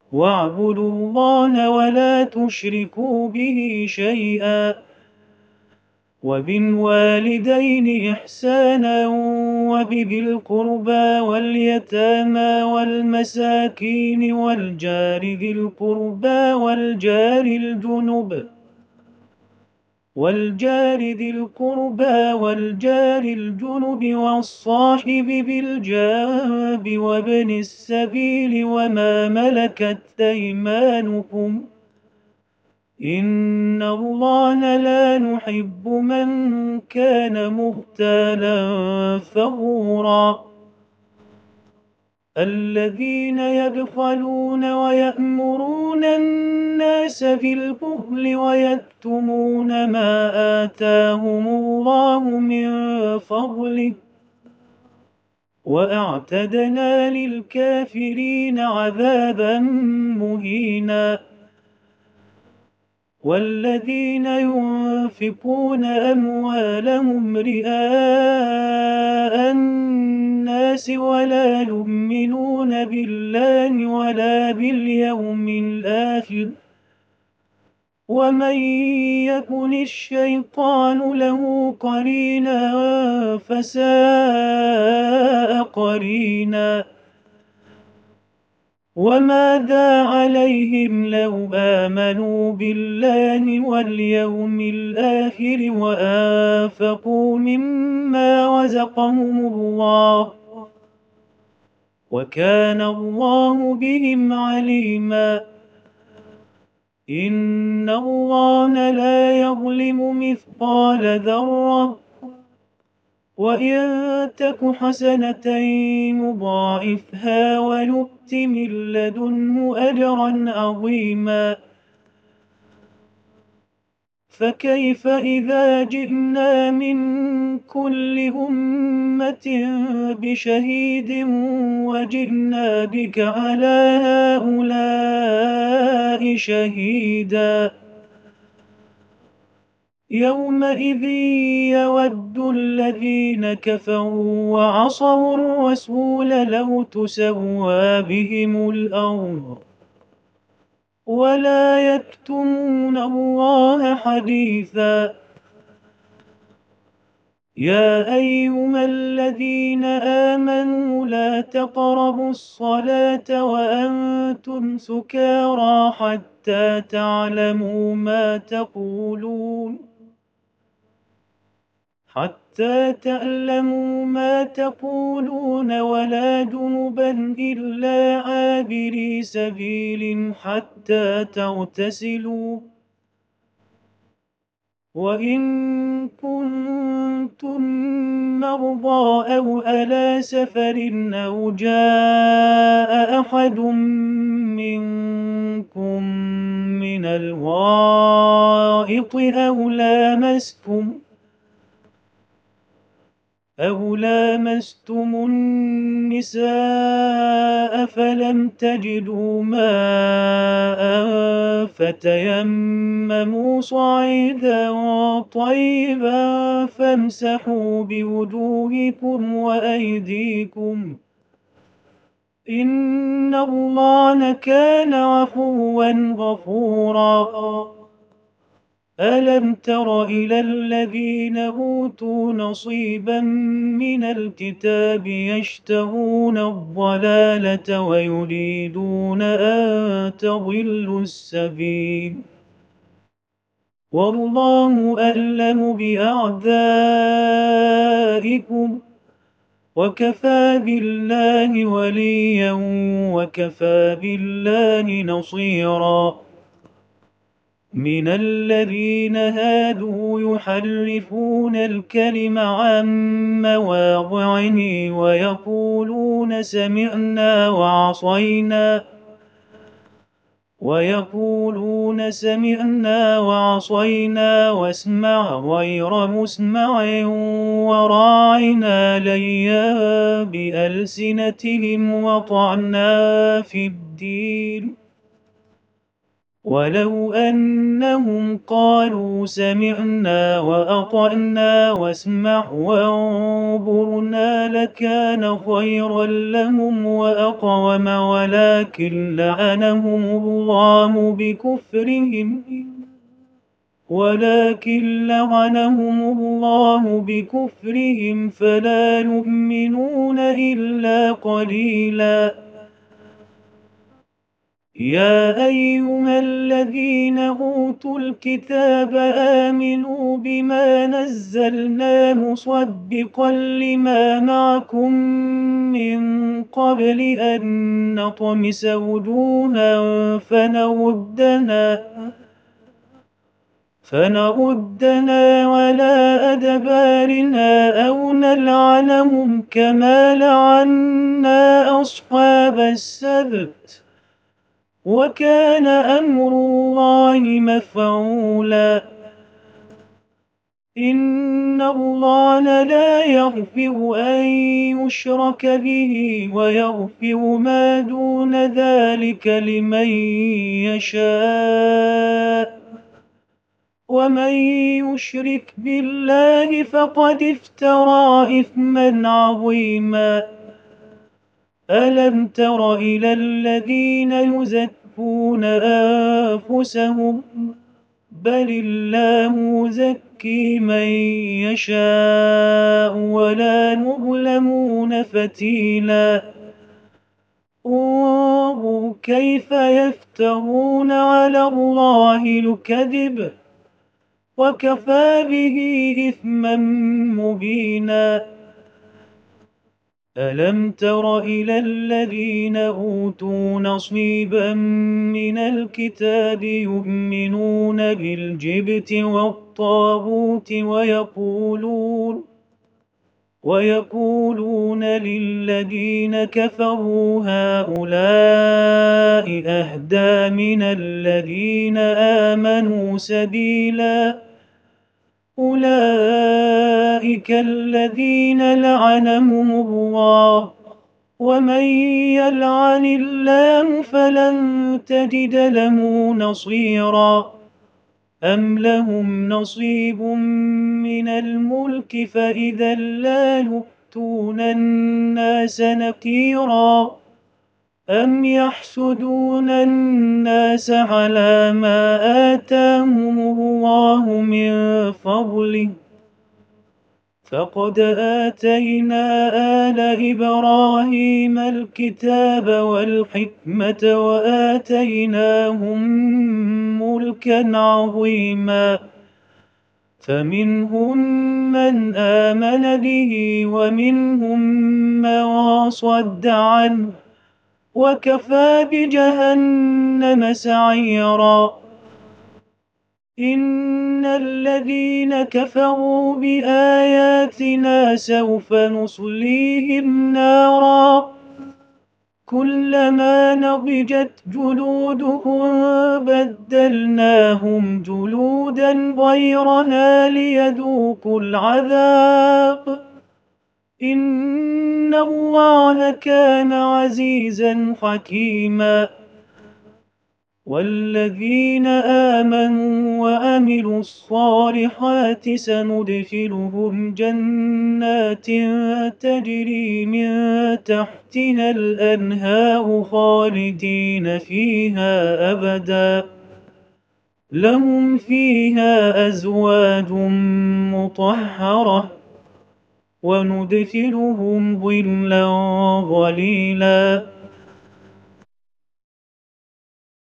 واعبدوا الله ولا تشركوا به شيئا وبالوالدين إحسانا وبذي القربى واليتامى والمساكين والجار ذي القربى والجار الجنب والصاحب بالجانب وابن السبيل وما ملكت أيمانكم إن الله لا نحب من كان مختالا فخورا الذين يبخلون ويأمرون الناس بالبخل ويكتمون ما آتاهم الله من فضله وأعتدنا للكافرين عذابا مهينا والذين ينفقون أموالهم رئاء الناس ولا يؤمنون بالله ولا باليوم الآخر ومن يكن الشيطان له قرينا فساء قرينا وماذا عليهم لو آمنوا بالله واليوم الآخر وأنفقوا مما رزقهم الله وكان الله بهم عليما إن الله لا يظلم مثقال ذرة وإن تك حسنة يضاعفها ويؤت من لدنه أجرا عظيما فكيف إذا جئنا من كل أمة بشهيد وجئنا بك على هؤلاء شهيدا يومئذ يود الذين كفروا وعصوا الرسول لو تسوى بهم الأرض ولا يكتمون الله حديثا يا أيها الذين آمنوا لا تقربوا الصلاة وأنتم سكارى حتى تعلموا ما تقولون ولا جنبا إلا عابري سبيل حتى تغتسلوا وإن كنتم مرضى أو على سفر أو جاء أحد منكم من الغائط أو لامستم النساء فلم تجدوا ماء فتيمموا صعيدا طيبا فامسحوا بوجوهكم وأيديكم إن الله كان عفوا غفورا ألم تر إلى الذين أوتوا نصيبا من الكتاب يشتهون الضلالة ويريدون أن تضلوا السبيل والله أعلم بأعدائكم وكفى بالله وليا وكفى بالله نصيرا من الذين هادوا يحرفون الكلم عن مواضعه ويقولون سمعنا وعصينا واسمع غير مسمع وراعنا ليا بألسنتهم وطعنا في الدين ولو أنهم قالوا سمعنا وأطعنا واسمع وانظرنا لكان خيرا لهم وأقوم ولكن لعنهم الله بكفرهم فلا يؤمنون إلا قليلا. يا أيها الذين أوتوا الكتاب آمنوا بما نزلنا مصدقا لما معكم من قبل أن نطمس وجوها فنردنا على أدبارنا أو نلعنهم كما لعنا أصحاب السبت وكان أمر الله مفعولا. إن الله لا يغفر أن يشرك به ويغفر ما دون ذلك لمن يشاء ومن يشرك بالله فقد افترى إثما عظيما. ألم تر إلى الذين يزكون أنفسهم بل الله يزكي من يشاء ولا يظلمون فتيلا. انظر كيف يفترون على الله الكذب وكفى به إثما مبينا. ألم تر إلى الذين أوتوا نصيبا من الكتاب يؤمنون بالجبت والطاغوت ويقولون للذين كفروا هؤلاء أهدى من الذين آمنوا سبيلا. أولئك الذين لعنهم الله ومن يلعن الله فلن تجد له نصيرا. أم لهم نصيب من الملك فإذا لا يؤتون الناس نقيرا. أم يحسدون الناس على ما آتاهم الله من فضله فقد آتينا آل إبراهيم الكتاب والحكمة وآتيناهم ملكا عظيما. فمنهم من آمن به ومنهم من صد عنه وكفى بجهنم سعيرا. إن الذين كفروا بآياتنا سوف نصليهم نارا كلما نضجت جلودهم بدلناهم جلودا غيرها ليذوقوا العذاب إن الله كان عزيزا حكيما. والذين آمنوا وعملوا الصالحات سندخلهم جنات تجري من تحتها الأنهار خالدين فيها أبدا لهم فيها أزواج مطهرة وندخلهم ظلا ظليلا.